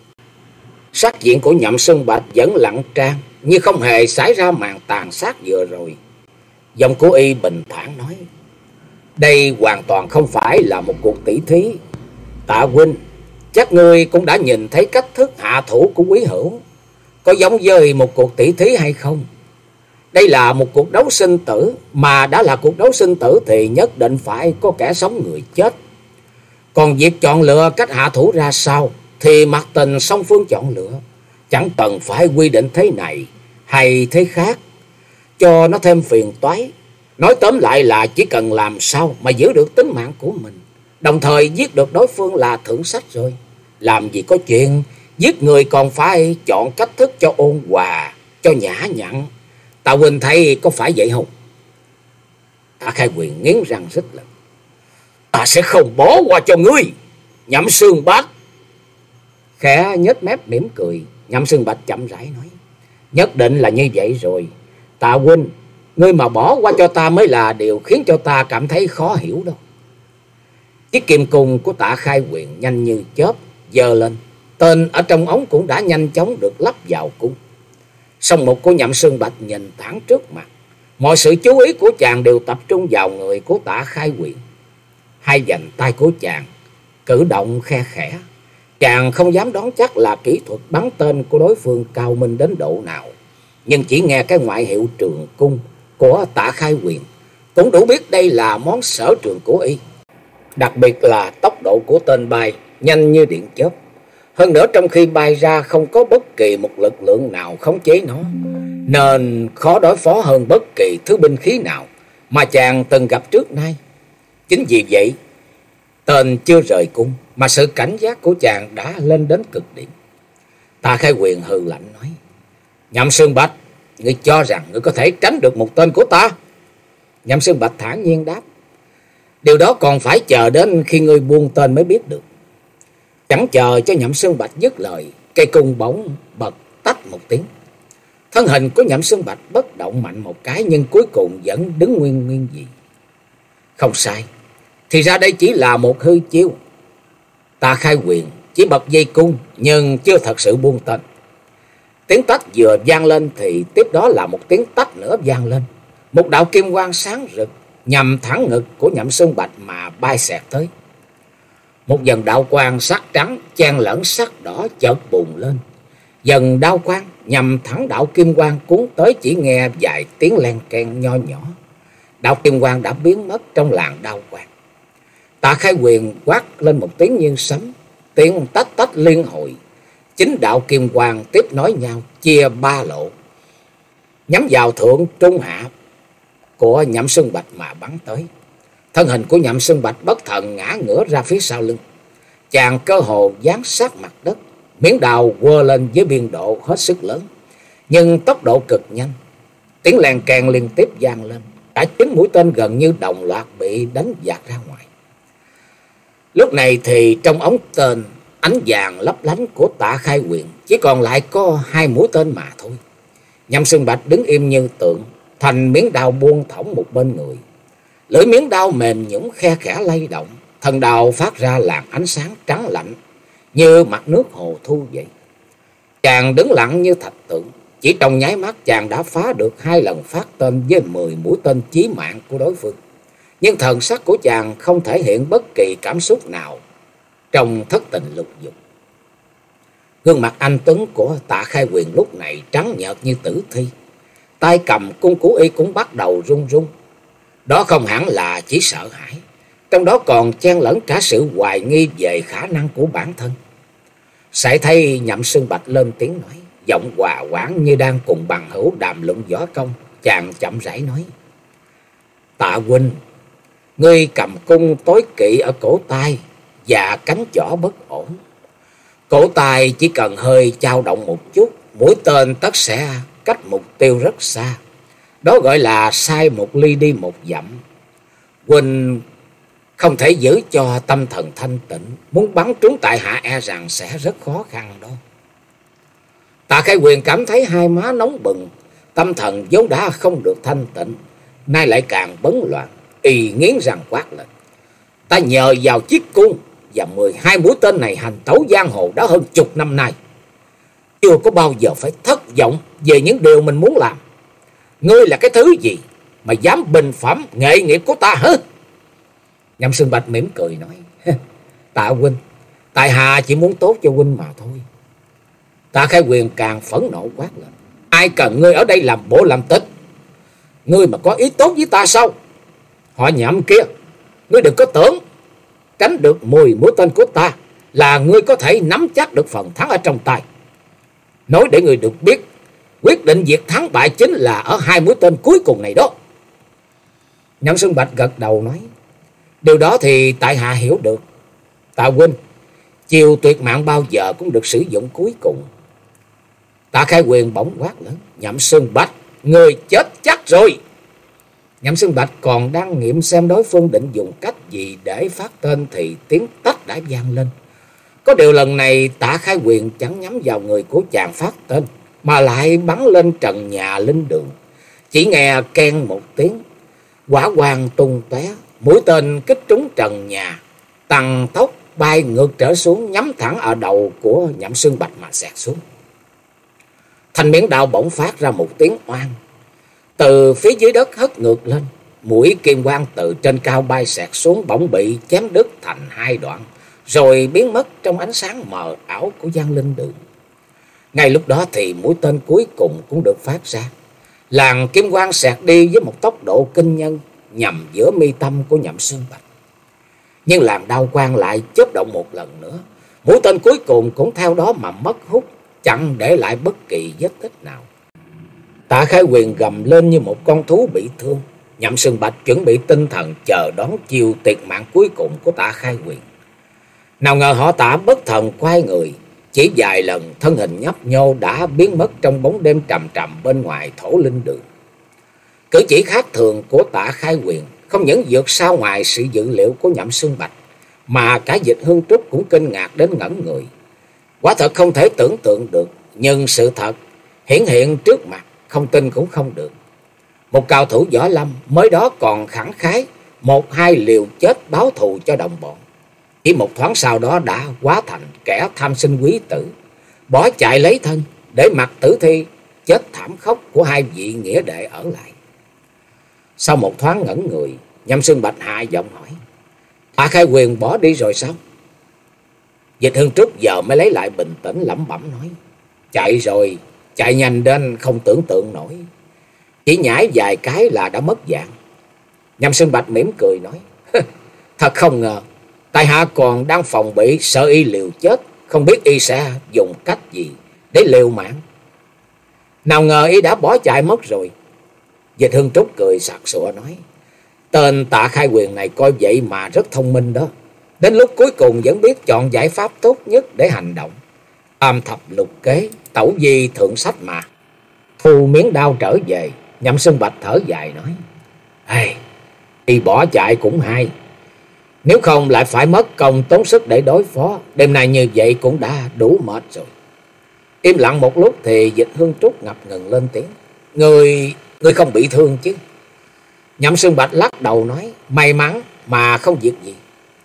Speaker 1: Sắc diện của Nhậm Xương Bạch vẫn lặng trang, như không hề xảy ra màn tàn sát vừa rồi. Giọng của y bình thản nói: Đây hoàn toàn không phải là một cuộc tỷ thí. Tạ huynh, chắc ngươi cũng đã nhìn thấy cách thức hạ thủ của Quý Hữu, có giống với một cuộc tỷ thí hay không? Đây là một cuộc đấu sinh tử, mà đã là cuộc đấu sinh tử thì nhất định phải có kẻ sống người chết. Còn việc chọn lựa cách hạ thủ ra sao thì mặc tình song phương chọn lựa, chẳng cần phải quy định thế này hay thế khác cho nó thêm phiền toái. Nói tóm lại là chỉ cần làm sao mà giữ được tính mạng của mình, đồng thời giết được đối phương là thượng sách rồi. Làm gì có chuyện giết người còn phải chọn cách thức cho ôn hòa, cho nhã nhặn. Tạ huynh thấy có phải vậy không? Tạ Khai Quyền nghiến răng rít lên: Ta sẽ không bỏ qua cho ngươi, Nhậm Xương Bạch. Khẽ nhếch mép mỉm cười, Nhậm Xương Bạch chậm rãi nói: Nhất định là như vậy rồi. Tạ huynh, ngươi mà bỏ qua cho ta mới là điều khiến cho ta cảm thấy khó hiểu đâu. Chiếc kim cung của Tạ Khai Quyền nhanh như chớp giơ lên, tên ở trong ống cũng đã nhanh chóng được lắp vào cung. Song mục của Nhậm Xương Bạch nhìn thẳng trước mặt, mọi sự chú ý của chàng đều tập trung vào người của Tạ Khai Quyền. Hai vành tay của chàng cử động khe khẽ, chàng không dám đoán chắc là kỹ thuật bắn tên của đối phương cao minh đến độ nào, nhưng chỉ nghe cái ngoại hiệu trường cung của Tạ Khai Quyền cũng đủ biết đây là món sở trường của y. Đặc biệt là tốc độ của tên bay nhanh như điện chớp. Hơn nữa trong khi bay ra không có bất kỳ một lực lượng nào khống chế nó, nên khó đối phó hơn bất kỳ thứ binh khí nào mà chàng từng gặp trước nay. Chính vì vậy, Tên chưa rời cung mà sự cảnh giác của chàng đã lên đến cực điểm. Tạ Khai Quyền hừ lạnh nói: Nhậm Sương Bạch, ngươi cho rằng ngươi có thể tránh được một tên của ta? Nhậm Sương Bạch thản nhiên đáp: Điều đó còn phải chờ đến khi ngươi buông tên mới biết được. Chẳng chờ cho Nhậm Sương Bạch dứt lời, cây cung bỗng bật tách một tiếng. Thân hình của Nhậm Sương Bạch bất động mạnh một cái, nhưng cuối cùng vẫn đứng nguyên nguyên dị. Không sai, thì ra đây chỉ là một hư chiêu. Tạ Khai Quyền chỉ bật dây cung nhưng chưa thật sự buông tên. Tiếng tách vừa vang lên thì tiếp đó là một tiếng tách nữa vang lên. Một đạo kim quang sáng rực nhằm thẳng ngực của Nhậm Sương Bạch mà bay xẹt tới. Một dần đạo quang sắc trắng chen lẫn sắc đỏ chợt bùng lên. Dần đao quang nhằm thẳng đạo kim quang cuốn tới, chỉ nghe vài tiếng len keng nho nhỏ. Đạo kim quang đã biến mất trong làn đao quang. Tạ Khai Quyền quát lên một tiếng như sấm, tiếng tách tách liên hồi. Chính đạo kim quang tiếp nối nhau, chia ba lộ, nhắm vào thượng trung hạ của Nhậm Sương Bạch mà bắn tới. Thân hình của Nhậm Sương Bạch bất thần ngã ngửa ra phía sau lưng. Chàng cơ hồ dán sát mặt đất, miếng đào quơ lên với biên độ hết sức lớn, nhưng tốc độ cực nhanh. Tiếng len keng liên tiếp vang lên, cả chín mũi tên gần như đồng loạt bị đánh dạt ra ngoài. Lúc này thì trong ống tên ánh vàng lấp lánh của Tạ Khai Quyền chỉ còn lại có hai mũi tên mà thôi. Nhậm Sương Bạch đứng im như tượng, thành miếng đao buông thõng một bên người. Lưỡi miếng đao mềm nhũn khe khẽ lay động, thân đao phát ra làn ánh sáng trắng lạnh như mặt nước hồ thu vậy. Chàng đứng lặng như thạch tượng, chỉ trong nháy mắt chàng đã phá được hai lần phát tên với mười mũi tên chí mạng của đối phương. Nhưng thần sắc của chàng không thể hiện bất kỳ cảm xúc nào trong thất tình lục dục. Gương mặt anh tuấn của Tạ Khai Quyền lúc này trắng nhợt như tử thi, tay cầm cung cú y cũng bắt đầu run run. Đó không hẳn là chỉ sợ hãi, trong đó còn chen lẫn cả sự hoài nghi về khả năng của bản thân. Sải thấy Nhậm Sương Bạch lên tiếng nói, giọng hòa hoãn như đang cùng bằng hữu đàm luận võ công. Chàng chậm rãi nói: Tạ huynh, ngươi cầm cung tối kỵ ở cổ tay và cánh chỏ bất ổn. Cổ tay chỉ cần hơi dao động một chút, mũi tên tất sẽ cách mục tiêu rất xa. Đó gọi là sai một ly đi một dặm. Huynh không thể giữ cho tâm thần thanh tịnh, muốn bắn trúng tại hạ e rằng sẽ rất khó khăn đó. Tạ Khai Quyền cảm thấy hai má nóng bừng, tâm thần vốn đã không được thanh tịnh, nay lại càng bấn loạn. Y nghiến răng quát lên: Ta nhờ vào chiếc cung và mười hai mũi tên này hành tẩu giang hồ đã hơn chục năm nay, chưa có bao giờ phải thất vọng về những điều mình muốn làm. Ngươi là cái thứ gì mà dám bình phẩm nghệ nghiệp của ta hả? Nhậm Sương Bạch mỉm cười nói: Tạ huynh, tại hạ chỉ muốn tốt cho huynh mà thôi. Tạ Khai Quyền càng phẫn nộ quát lên: Ai cần ngươi ở đây làm bộ làm tịch? Ngươi mà có ý tốt với ta sao? Họ Nhậm kia, ngươi đừng có tưởng tránh được mười mũi tên của ta là ngươi có thể nắm chắc được phần thắng ở trong tay. Nói để ngươi được biết, quyết định việc thắng bại chính là ở hai mũi tên cuối cùng này đó. Nhậm Sương Bạch gật đầu nói: Điều đó thì tại hạ hiểu được. Tạ huynh, chiêu tuyệt mạng bao giờ cũng được sử dụng cuối cùng. Tạ Khai Quyền bỗng quát lớn: Nhậm Sương Bạch, ngươi chết chắc rồi. Nhậm Sương Bạch còn đang nghiệm xem đối phương định dùng cách gì để phát tên thì tiếng tách đã vang lên. Có điều lần này Tạ Khai Quyền chẳng nhắm vào người của chàng phát tên, mà lại bắn lên trần nhà linh đường. Chỉ nghe keng một tiếng, hỏa quang tung tóe, mũi tên kích trúng trần nhà, tăng tốc bay ngược trở xuống, nhắm thẳng ở đầu của Nhậm Sương Bạch mà xẹt xuống. Thanh miếng đao bỗng phát ra một tiếng oang, từ phía dưới đất hất ngược lên. Mũi kim quang từ trên cao bay xẹt xuống, bỗng bị chém đứt thành hai đoạn, rồi biến mất trong ánh sáng mờ ảo của gian linh đường. Ngay lúc đó thì mũi tên cuối cùng cũng được phát ra. Làn kim quang xẹt đi với một tốc độ kinh nhân, nhằm giữa mi tâm của Nhậm Sương Bạch. Nhưng làn đao quang lại chớp động một lần nữa, mũi tên cuối cùng cũng theo đó mà mất hút, chẳng để lại bất kỳ vết tích nào. Tạ Khai Quyền gầm lên như một con thú bị thương, Nhậm Sương Bạch chuẩn bị tinh thần chờ đón chiêu tuyệt mạng cuối cùng của Tạ Khai Quyền. Nào ngờ họ Tạ bất thần quay người, chỉ vài lần thân hình nhấp nhô đã biến mất trong bóng đêm trầm trầm bên ngoài Thổ Linh Đường. Cử chỉ khác thường của Tạ Khai Quyền không những vượt xa ngoài sự dự liệu của Nhậm Sương Bạch, mà cả Dịch Hương Trúc cũng kinh ngạc đến ngẩn người. Quả thật không thể tưởng tượng được, nhưng sự thật hiển hiện trước mặt, không tin cũng không được. Một cao thủ võ lâm mới đó còn khẳng khái một hai liều chết báo thù cho đồng bọn, chỉ một thoáng sau đó đã hóa thành kẻ tham sinh quý tử, bỏ chạy lấy thân để mặc tử thi chết thảm khốc của hai vị nghĩa đệ ở lại. Sau một thoáng ngẩn người, Nhậm Sương Bạch hạ giọng hỏi: Tạ Khai Quyền bỏ đi rồi sao? Dịch Hương Trúc giờ mới lấy lại bình tĩnh, lẩm bẩm nói: Chạy rồi, chạy nhanh đến không tưởng tượng nổi, chỉ nhảy vài cái là đã mất dạng. Nhậm Sương Bạch mỉm cười nói: Thật không ngờ, tại hạ còn đang phòng bị sợ y liều chết, không biết y sẽ dùng cách gì để liều mạng. Nào ngờ y đã bỏ chạy mất rồi. Dịch Hương Trúc cười sặc sụa nói: Tên Tạ Khai Quyền này coi vậy mà rất thông minh đó, đến lúc cuối cùng vẫn biết chọn giải pháp tốt nhất để hành động. Tam thập lục kế, tẩu di thượng sách mà. Thu miếng đao trở về, Nhậm Sương Bạch thở dài nói: Ê, y bỏ chạy cũng hay, nếu không lại phải mất công tốn sức để đối phó. Đêm nay như vậy cũng đã đủ mệt rồi. Im lặng một lúc thì Dịch Hương Trúc ngập ngừng lên tiếng: Người, người không bị thương chứ? Nhậm Sương Bạch lắc đầu nói: May mắn mà không việc gì.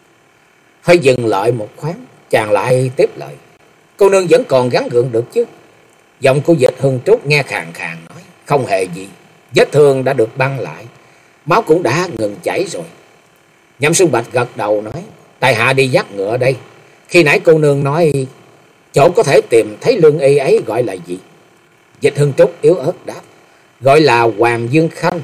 Speaker 1: Hơi dừng lại một khoáng, chàng lại tiếp lời: Cô nương vẫn còn gắng gượng được chứ? Giọng của Dịch Hương Trúc nghe khàn khàn nói: Không hề gì, vết thương đã được băng lại, máu cũng đã ngừng chảy rồi. Nhậm Sương Bạch gật đầu nói: Tại hạ đi dắt ngựa đây. Khi nãy cô nương nói chỗ có thể tìm thấy lương y ấy gọi là gì? Dịch Hương Trúc yếu ớt đáp: Gọi là Hoàng Dương Khanh.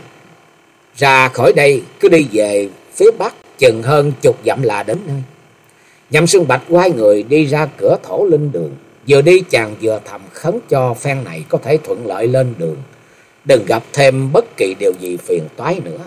Speaker 1: Ra khỏi đây cứ đi về phía bắc chừng hơn chục dặm là đến nơi. Nhậm Sương Bạch quay người đi ra cửa Thổ Linh Đường. Vừa đi chàng vừa thầm khấn cho phen này có thể thuận lợi lên đường, đừng gặp thêm bất kỳ điều gì phiền toái nữa.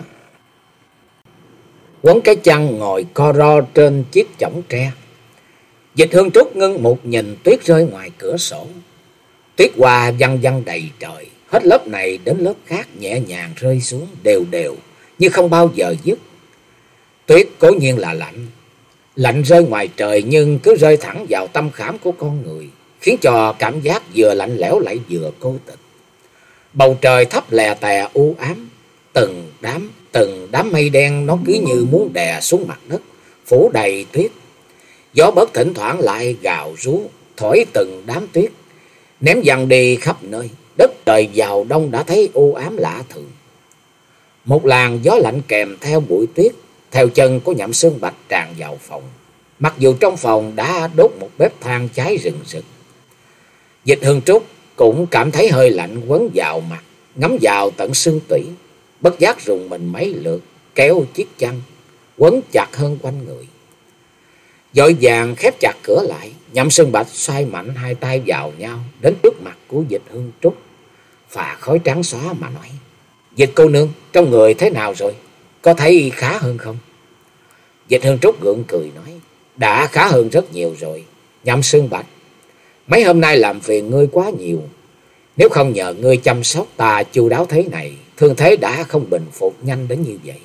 Speaker 1: Quấn cái chăn ngồi co ro trên chiếc chõng tre. Dịch Hương Trúc ngưng một nhìn tuyết rơi ngoài cửa sổ. Tuyết hoa văng văng đầy trời, hết lớp này đến lớp khác nhẹ nhàng rơi xuống đều đều như không bao giờ dứt. Tuyết cố nhiên là lạnh, lạnh rơi ngoài trời nhưng cứ rơi thẳng vào tâm khảm của con người, khiến cho cảm giác vừa lạnh lẽo lại vừa cô tịch. Bầu trời thấp lè tè u ám, từng đám từng đám mây đen nó cứ như muốn đè xuống mặt đất, phủ đầy tuyết. Gió bớt thỉnh thoảng lại gào rú, thổi từng đám tuyết, ném văng đi khắp nơi. Đất trời vào đông đã thấy u ám lạ thường. Một làn gió lạnh kèm theo bụi tuyết theo chân của Nhậm Sương Bạch tràn vào phòng, mặc dù trong phòng đã đốt một bếp than cháy rừng rực. Dịch Hương Trúc cũng cảm thấy hơi lạnh quấn vào mặt, ngấm vào tận xương tủy, bất giác rùng mình mấy lượt, kéo chiếc chăn quấn chặt hơn quanh người. Vội vàng khép chặt cửa lại, Nhậm Sương Bạch xoay mạnh hai tay vào nhau đến trước mặt của Dịch Hương Trúc, phà khói trắng xóa mà nói: Dịch cô nương, trong người thế nào rồi? Có thấy khá hơn không? Dịch Hương Trúc gượng cười nói: Đã khá hơn rất nhiều rồi. Nhậm Sương Bạch, mấy hôm nay làm phiền ngươi quá nhiều. Nếu không nhờ ngươi chăm sóc ta chu đáo thế này, thương thế đã không bình phục nhanh đến như vậy.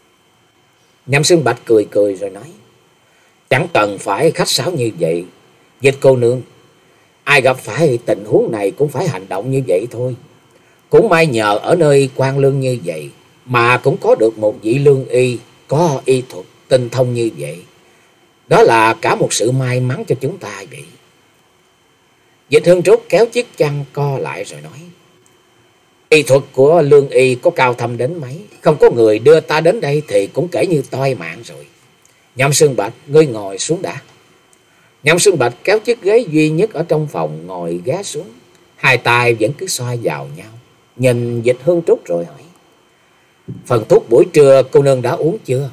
Speaker 1: Nhậm Sương Bạch cười cười rồi nói: Chẳng cần phải khách sáo như vậy. Dịch cô nương, ai gặp phải tình huống này cũng phải hành động như vậy thôi. Cũng may nhờ ở nơi quan lương như vậy mà cũng có được một vị lương y có y thuật tinh thông như vậy. Đó là cả một sự may mắn cho chúng ta vậy. Dịch Hương Trúc kéo chiếc chăn co lại rồi nói: Y thuật của lương y có cao thâm đến mấy, không có người đưa ta đến đây thì cũng kể như toi mạng rồi. Nhậm Sương Bạch, ngươi ngồi xuống đã. Nhậm Sương Bạch kéo chiếc ghế duy nhất ở trong phòng ngồi ghé xuống, hai tay vẫn cứ xoa vào nhau, nhìn Dịch Hương Trúc rồi hỏi: Phần thuốc buổi trưa cô nương đã uống chưa?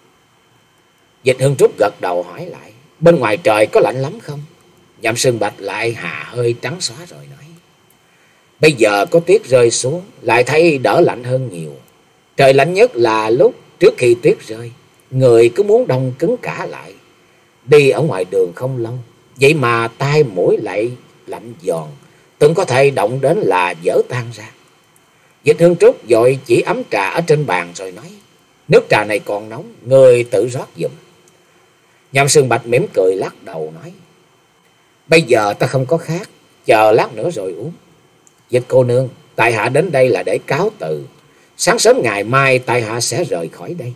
Speaker 1: Dịch Hương Trúc gật đầu hỏi lại: Bên ngoài trời có lạnh lắm không? Nhậm Sương Bạch lại hà hơi trắng xóa rồi nói: Bây giờ có tuyết rơi xuống, lại thấy đỡ lạnh hơn nhiều. Trời lạnh nhất là lúc trước khi tuyết rơi, người cứ muốn đông cứng cả lại. Đi ở ngoài đường không lâu, vậy mà tai mũi lại lạnh giòn, từng có thể động đến là vỡ tan ra. Dịch Hương Trúc vội chỉ ấm trà ở trên bàn rồi nói: nước trà này còn nóng, người tự rót giùm. Nhậm Sương Bạch mỉm cười lắc đầu nói: bây giờ ta không có khát, chờ lát nữa rồi uống. Dịch cô nương, tại hạ đến đây là để cáo từ, sáng sớm ngày mai tại hạ sẽ rời khỏi đây.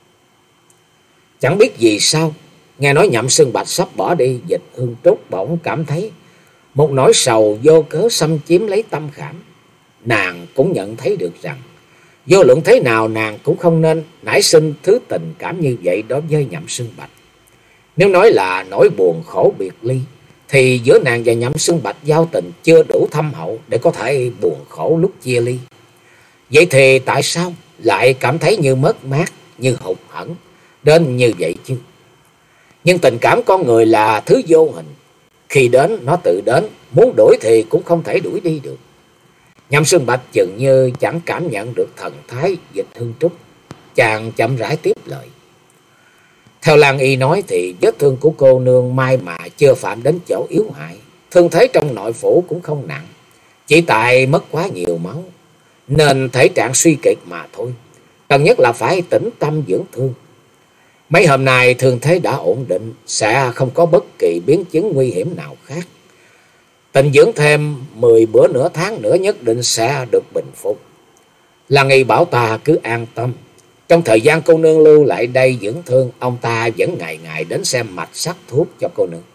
Speaker 1: Chẳng biết vì sao, nghe nói Nhậm Sương Bạch sắp bỏ đi, Dịch Hương Trúc bỗng cảm thấy một nỗi sầu vô cớ xâm chiếm lấy tâm khảm. Nàng cũng nhận thấy được rằng vô luận thế nào nàng cũng không nên nảy sinh thứ tình cảm như vậy đối với Nhậm Sương Bạch. Nếu nói là nỗi buồn khổ biệt ly, thì giữa nàng và Nhậm Sương Bạch giao tình chưa đủ thâm hậu để có thể buồn khổ lúc chia ly. Vậy thì tại sao lại cảm thấy như mất mát, như hụt hẫng đến như vậy chứ? Nhưng tình cảm con người là thứ vô hình, khi đến nó tự đến, muốn đuổi thì cũng không thể đuổi đi được. Nhậm Sương Bạch chừng như chẳng cảm nhận được thần thái Dịch Hương Trúc, chàng chậm rãi tiếp lời: theo Lan Y nói thì vết thương của cô nương may mà chưa phạm đến chỗ yếu hại, thương thế trong nội phủ cũng không nặng, chỉ tại mất quá nhiều máu nên thể trạng suy kiệt mà thôi. Cần nhất là phải tĩnh tâm dưỡng thương. Mấy hôm nay thương thế đã ổn định, sẽ không có bất kỳ biến chứng nguy hiểm nào khác. Tịnh dưỡng thêm mười bữa nửa tháng nữa nhất định sẽ được bình phục. Lan Y bảo ta cứ an tâm, trong thời gian cô nương lưu lại đây dưỡng thương, ông ta vẫn ngày ngày đến xem mạch sắc thuốc cho cô nương.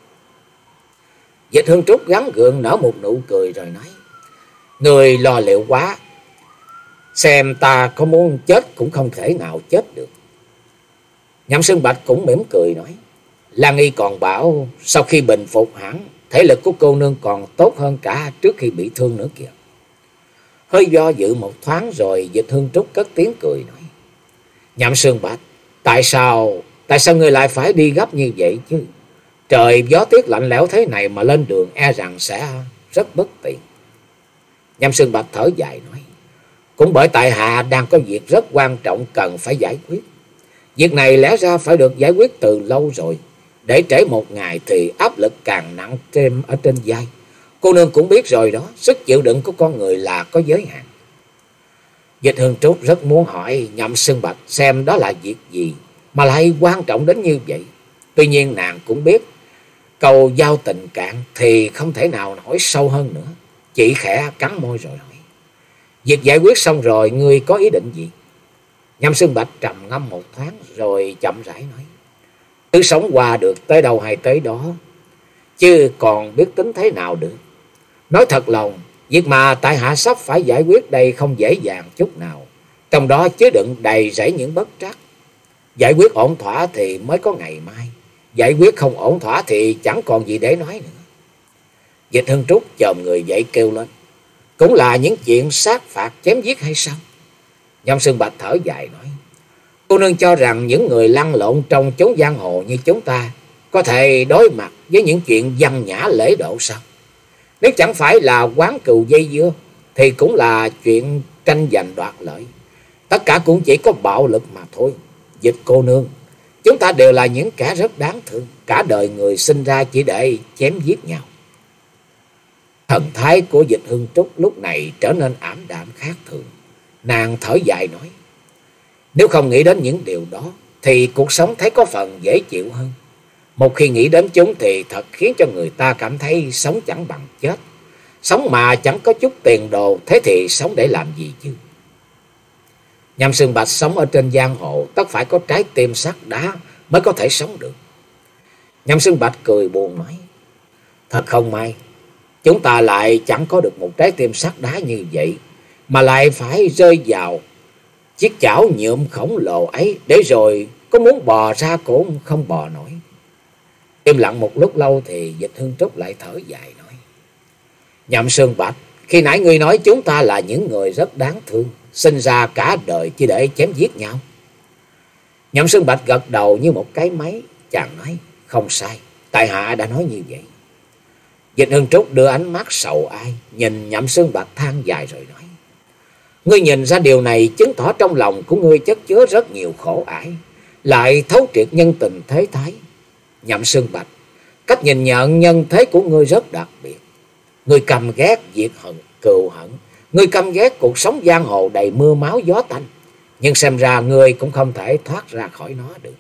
Speaker 1: Dịch Hương Trúc gắng gượng nở một nụ cười rồi nói: người lo liệu quá, xem ta có muốn chết cũng không thể nào chết được. Nhậm Sương Bạch cũng mỉm cười nói: Lan Y còn bảo sau khi bình phục hẳn, thể lực của cô nương còn tốt hơn cả trước khi bị thương nữa kìa. Hơi do dự một thoáng rồi Dịch Hương Trúc cất tiếng cười nói: Nhậm Sương Bạch, tại sao, tại sao ngươi lại phải đi gấp như vậy chứ? Trời gió tuyết lạnh lẽo thế này mà lên đường e rằng sẽ rất bất tiện. Nhậm Sương Bạch thở dài nói: cũng bởi tại hạ đang có việc rất quan trọng cần phải giải quyết. Việc này lẽ ra phải được giải quyết từ lâu rồi, để trễ một ngày thì áp lực càng nặng thêm ở trên vai. Cô nương cũng biết rồi đó, sức chịu đựng của con người là có giới hạn. Dịch Hương Trúc rất muốn hỏi Nhậm Sương Bạch xem đó là việc gì mà lại quan trọng đến như vậy. Tuy nhiên nàng cũng biết cầu giao tình cạn thì không thể nào hỏi sâu hơn nữa, chỉ khẽ cắn môi rồi hỏi: việc giải quyết xong rồi ngươi có ý định gì? Nhậm Sương Bạch trầm ngâm một thoáng rồi chậm rãi nói: cứ sống qua được tới đâu hay tới đó, chứ còn biết tính thế nào được. Nói thật lòng, việc mà tại hạ sắp phải giải quyết đây không dễ dàng chút nào, trong đó chứa đựng đầy rẫy những bất trắc. Giải quyết ổn thỏa thì mới có ngày mai, giải quyết không ổn thỏa thì chẳng còn gì để nói nữa. Dịch Hương Trúc chồm người dậy kêu lên: cũng là những chuyện sát phạt chém giết hay sao? Nhậm Sương Bạch thở dài nói: cô nương cho rằng những người lăn lộn trong chốn giang hồ như chúng ta có thể đối mặt với những chuyện văn nhã lễ độ sao? Nếu chẳng phải là quán cừu dây dưa thì cũng là chuyện tranh giành đoạt lợi, tất cả cũng chỉ có bạo lực mà thôi. Dịch cô nương, chúng ta đều là những kẻ rất đáng thương, cả đời người sinh ra chỉ để chém giết nhau. Thần thái của Dịch Hương Trúc lúc này trở nên ảm đạm khác thường. Nàng thở dài nói: nếu không nghĩ đến những điều đó thì cuộc sống thấy có phần dễ chịu hơn. Một khi nghĩ đến chúng thì thật khiến cho người ta cảm thấy sống chẳng bằng chết. Sống mà chẳng có chút tiền đồ, thế thì sống để làm gì chứ? Nhậm Sương Bạch sống ở trên giang hồ tất phải có trái tim sắt đá mới có thể sống được. Nhậm Sương Bạch cười buồn nói: thật không may, chúng ta lại chẳng có được một trái tim sắt đá như vậy, mà lại phải rơi vào chiếc chảo nhuộm khổng lồ ấy, để rồi có muốn bò ra cũng không bò nổi. Im lặng một lúc lâu thì Dịch Hương Trúc lại thở dài nói: Nhậm Sương Bạch, khi nãy ngươi nói chúng ta là những người rất đáng thương, sinh ra cả đời chỉ để chém giết nhau. Nhậm Sương Bạch gật đầu như một cái máy, chàng nói: không sai, tại hạ đã nói như vậy. Dịch Hương Trúc đưa ánh mắt sầu ai nhìn Nhậm Sương Bạch than dài rồi nói: Ngươi nhìn ra điều này chứng tỏ trong lòng của ngươi chất chứa rất nhiều khổ ải, lại thấu triệt nhân tình thế thái. Nhậm Sương Bạch, cách nhìn nhận nhân thế của ngươi rất đặc biệt. Ngươi căm ghét diệt hận, cừu hận. Ngươi căm ghét cuộc sống giang hồ đầy mưa máu gió tanh. Nhưng xem ra ngươi cũng không thể thoát ra khỏi nó được.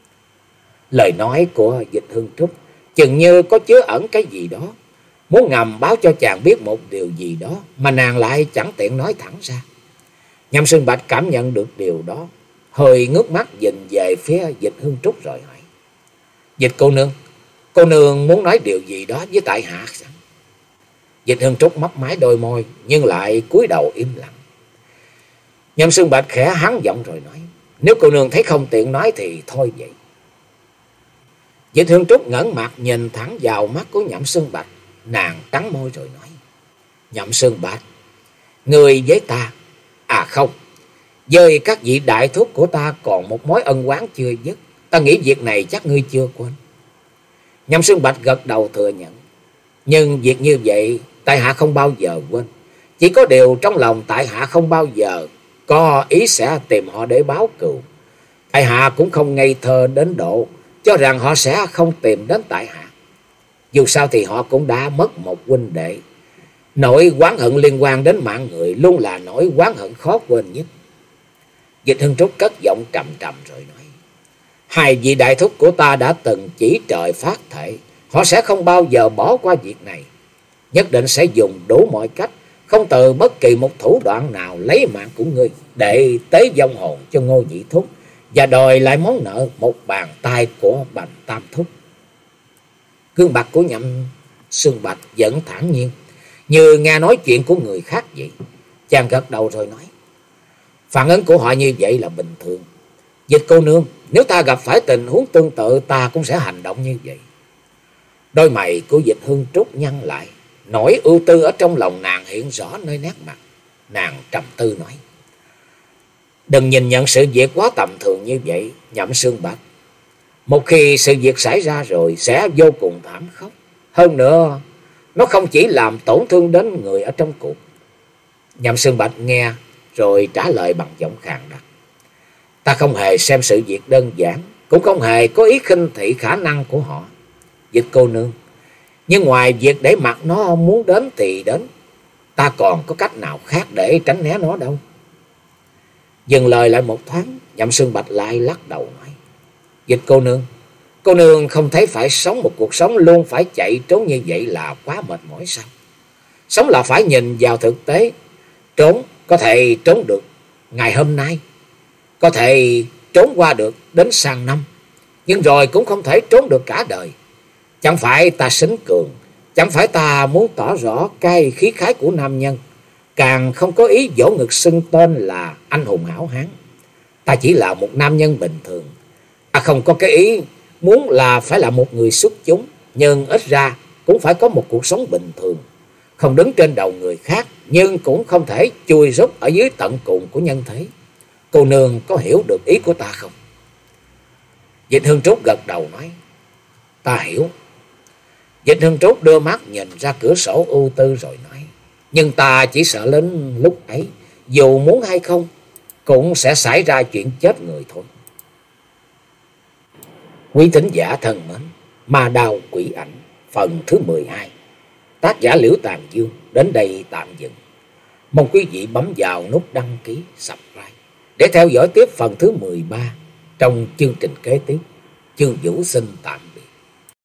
Speaker 1: Lời nói của Dịch Hương Trúc chừng như có chứa ẩn cái gì đó, muốn ngầm báo cho chàng biết một điều gì đó mà nàng lại chẳng tiện nói thẳng ra. Nhậm Sương Bạch cảm nhận được điều đó, hơi ngước mắt nhìn về phía Dịch Hương Trúc rồi hỏi: Dịch cô nương, cô nương muốn nói điều gì đó với tại hạ sao? Dịch Hương Trúc mấp máy đôi môi nhưng lại cúi đầu im lặng. Nhậm Sương Bạch khẽ hắn giọng rồi nói: Nếu cô nương thấy không tiện nói thì thôi vậy. Dịch Hương Trúc ngẩng mặt nhìn thẳng vào mắt của Nhậm Sương Bạch, nàng cắn môi rồi nói: Nhậm Sương Bạch, người với ta, à không, với các vị đại thúc của ta còn một mối ân oán chưa dứt. Ta nghĩ việc này chắc ngươi chưa quên. Nhậm Sương Bạch gật đầu thừa nhận: Nhưng việc như vậy tại hạ không bao giờ quên. Chỉ có điều trong lòng tại hạ không bao giờ có ý sẽ tìm họ để báo cừu. Tại hạ cũng không ngây thơ đến độ cho rằng họ sẽ không tìm đến tại hạ. Dù sao thì họ cũng đã mất một huynh đệ. Nỗi oán hận liên quan đến mạng người luôn là nỗi oán hận khó quên nhất. Dịch Hương Trúc cất giọng trầm trầm rồi nói: Hai vị đại thúc của ta đã từng chỉ trời phát thệ, họ sẽ không bao giờ bỏ qua việc này. Nhất định sẽ dùng đủ mọi cách, không từ bất kỳ một thủ đoạn nào lấy mạng của ngươi để tế vong hồn cho Ngô Nhị Thúc và đòi lại món nợ một bàn tay của Bành Tam Thúc. Gương mặt của Nhậm Sương Bạch vẫn thản nhiên, như nghe nói chuyện của người khác vậy. Chàng gật đầu rồi nói: Phản ứng của họ như vậy là bình thường. Dịch cô nương, nếu ta gặp phải tình huống tương tự, ta cũng sẽ hành động như vậy. Đôi mày của Dịch Hương Trúc nhăn lại, nỗi ưu tư ở trong lòng nàng hiện rõ nơi nét mặt. Nàng trầm tư nói: Đừng nhìn nhận sự việc quá tầm thường như vậy, Nhậm Sương Bạch. Một khi sự việc xảy ra rồi sẽ vô cùng thảm khốc. Hơn nữa, nó không chỉ làm tổn thương đến người ở trong cuộc. Nhậm Sương Bạch nghe rồi trả lời bằng giọng khàn đặc: Ta không hề xem sự việc đơn giản, cũng không hề có ý khinh thị khả năng của họ, Dịch cô nương. Nhưng ngoài việc để mặc nó muốn đến thì đến, ta còn có cách nào khác để tránh né nó đâu. Dừng lời lại một thoáng, Nhậm Sương Bạch lại lắc đầu nói: Dịch cô nương, cô nương không thấy phải sống một cuộc sống luôn phải chạy trốn như vậy là quá mệt mỏi sao? Sống là phải nhìn vào thực tế. Trốn có thể trốn được ngày hôm nay, có thể trốn qua được đến sang năm, nhưng rồi cũng không thể trốn được cả đời. Chẳng phải ta xính cường, chẳng phải ta muốn tỏ rõ cái khí khái của nam nhân, càng không có ý vỗ ngực xưng tên là anh hùng hảo hán. Ta chỉ là một nam nhân bình thường. Ta không có cái ý muốn là phải là một người xuất chúng, nhưng ít ra cũng phải có một cuộc sống bình thường, không đứng trên đầu người khác, nhưng cũng không thể chui rút ở dưới tận cùng của nhân thế. Cô nương có hiểu được ý của ta không? Dịch Hương Trúc gật đầu nói: Ta hiểu. Dịch Hương Trúc đưa mắt nhìn ra cửa sổ ưu tư rồi nói: Nhưng ta chỉ sợ đến lúc ấy, dù muốn hay không, cũng sẽ xảy ra chuyện chết người thôi. Quý thính giả thân mến, Ma Đao Quỷ Ảnh phần thứ mười hai, tác giả Liễu Tàn Dương đến đây tạm dừng. Mong quý vị bấm vào nút đăng ký, subscribe để theo dõi tiếp phần thứ mười ba trong chương trình kế tiếp. Chương Vũ xin tạm